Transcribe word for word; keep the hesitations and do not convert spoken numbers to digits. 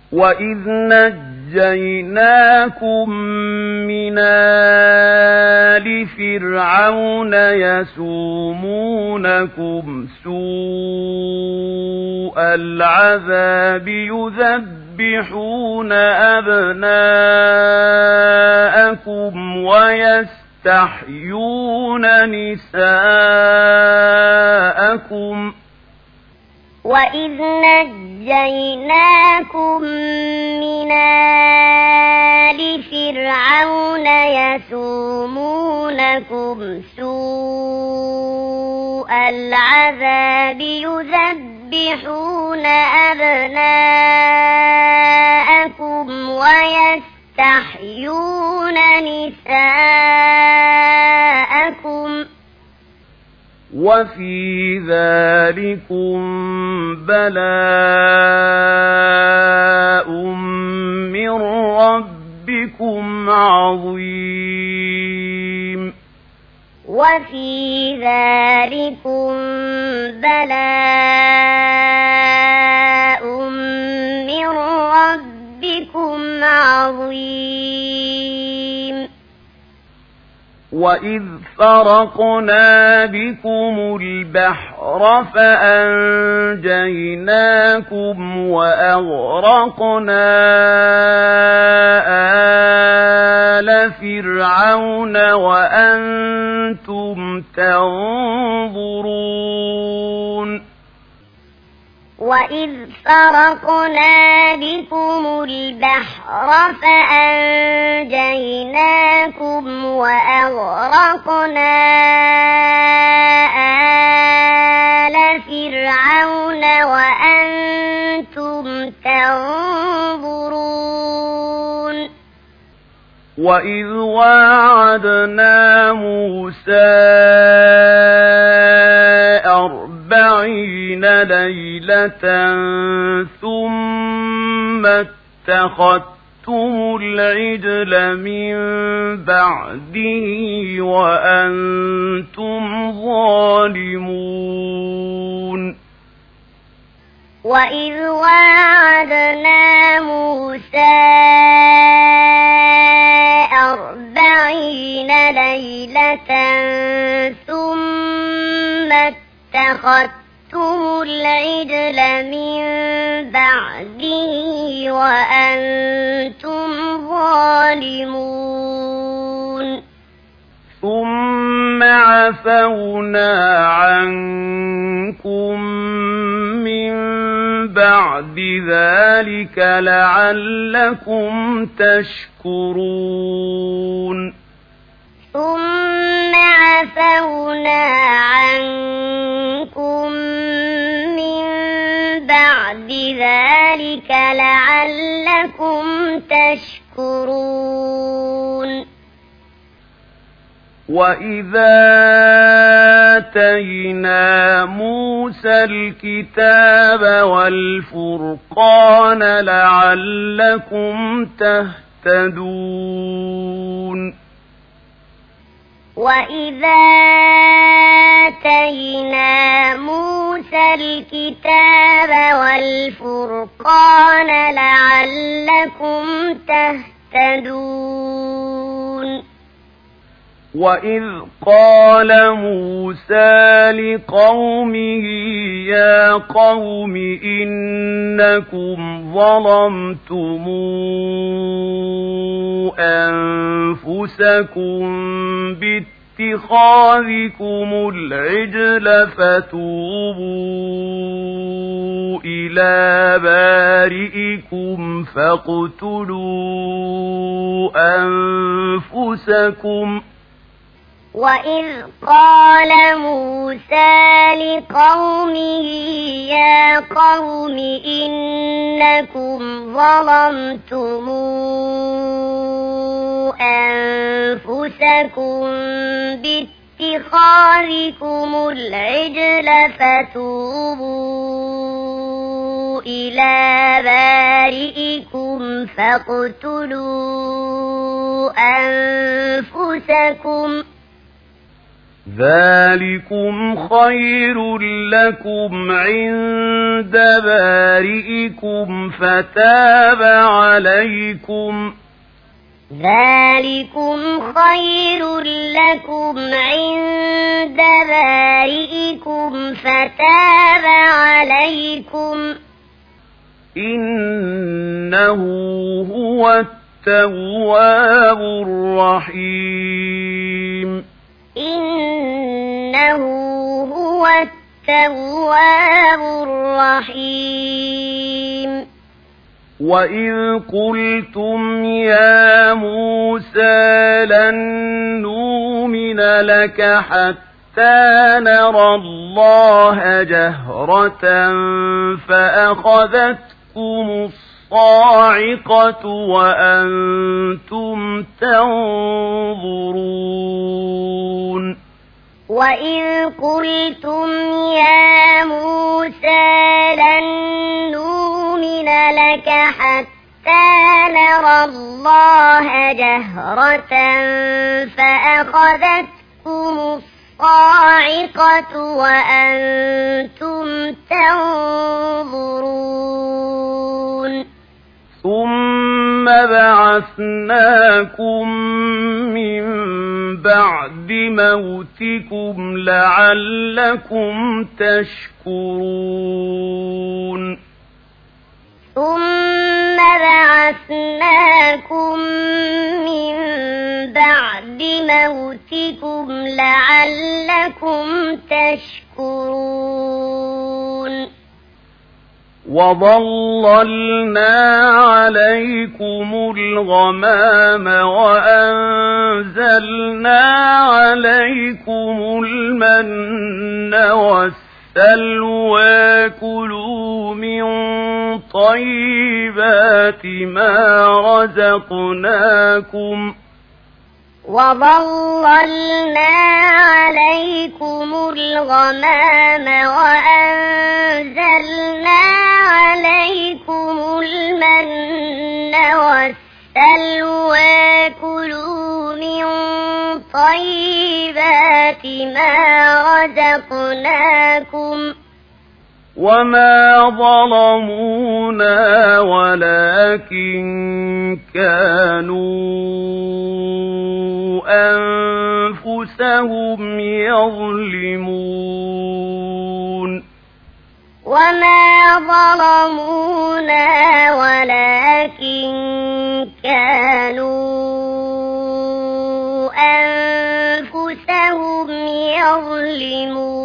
وَإِذْ نَجَّيْنَاكُمْ مِنْ آلِ فِرْعَوْنَ يَسُومُونَكُمْ سُوءَ الْعَذَابِ يُذَبِّحُونَ أَبْنَاءَكُمْ وَيَسْتَحْيُونَ نِسَاءَكُمْ وَإِذْ نَجَّيْنَاكُمْ مِنْ آلِ فِرْعَوْنَ يَسُومُونَكُمْ سُوءَ الْعَذَابِ يُذَبِّحُونَ أَبْنَاءَكُمْ وَيَسْتَحْيُونَ نِسَاءَكُمْ وَفِي ذَلِكُمْ بَلَاءٌ مِّن رَّبِّكُمْ عَظِيمٌ وَفِي ذَلِكُمْ بَلَاءٌ مِّن رَّبِّكُمْ عَظِيمٌ وَإِذْ فَرَقْنَا بِكُمُ الْبَحْرَ فَأَنجَيْنَاكُمْ وَأَغْرَقْنَا آلَ فِرْعَوْنَ وَأَنْتُمْ تَنظُرُونَ وَإِذْ فَرَقْنَا بِكُمُ الْبَحْرَ فَأَنجَيْنَاكُمْ وَأَغْرَقْنَا آلَ فِرْعَوْنَ وَأَنْتُمْ تَنظُرُونَ وَإِذْ وَاعَدْنَا مُوسَىٰ أَرْبَعِينَ لَيْلَةً ثُمَّ اتَّخَذْتُمُ الْعِجْلَ مِن بَعْدِهِ وَأَنْتُمْ ظَالِمُونَ وَإِذْ وَاعَدْنَا مُوسَىٰ أَرْبَعِينَ لَيْلَةً ثُمَّ اتَّخَذْتُمُ الْعِجْلَ مِن بَعْدِهِ وَأَنْتُمْ ظَالِمُونَ ثُمَّ عَفَوْنَا عَنكُم مِّن بَعْدِ ذَلِكَ لَعَلَّكُمْ تَشْكُرُونَ ثُمَّ عَفَوْنَا عَنكُم مِّن بَعْدِ ذَلِكَ لَعَلَّكُمْ تَشْكُرُونَ وَإِذَا آتَيْنَا مُوسَى الْكِتَابَ وَالْفُرْقَانَ لَعَلَّكُمْ تَهْتَدُونَ وَإِذَا آتَيْنَا مُوسَى الْكِتَابَ وَالْفُرْقَانَ لَعَلَّكُمْ تَهْتَدُونَ وَإِذْ قَالَ مُوسَىٰ لِقَوْمِهِ يَا قَوْمِ إِنَّكُمْ ظَلَمْتُمْ أَنفُسَكُم بِاتِّخَاذِكُمُ الْعِجْلَ فَتُوبُوا إِلَىٰ بَارِئِكُمْ فَاقْتُلُوا أَنفُسَكُمْ وَإِذْ قَالَ مُوسَىٰ لِقَوْمِهِ يَا قَوْمِ إِنَّكُمْ ظَلَمْتُمْ أَنفُسَكُم بِاتِّخَاذِكُمُ الْعِجْلَ فَتُوبُوا إِلَىٰ بَارِئِكُمْ فَاقْتُلُوا أَنفُسَكُمْ ذلكم خير لكم عند بارئكم فتاب عليكم ذلكم خير لكم عند بارئكم فتاب عليكم إنه هو التواب الرحيم إنه هو التواب الرحيم وإذ قلتم يا موسى لن نؤمن لك حتى نرى الله جهرة فأخذتكم الصاعقة وأنتم تنظرون وإذ قلتم يا موسى لن نؤمن لك حتى نرى الله جهرة فأخذتكم الصاعقة وأنتم تنظرون ثم بعثناكم من بعد موتكم لعلكم تشكرون ثم بعثناكم من بعد موتكم لعلكم تشكرون وظللنا عليكم الغمام وأنزلنا عليكم المن والسلوى كلوا من طيبات ما رزقناكم وظللنا عليكم الغمام وأنزلنا عليكم المن والسلوى كلوا من طيبات ما رزقناكم وما ظلمونا ولكن كانوا أنفسهم يظلمون وما ظلمونا ولكن كانوا أنفسهم يظلمون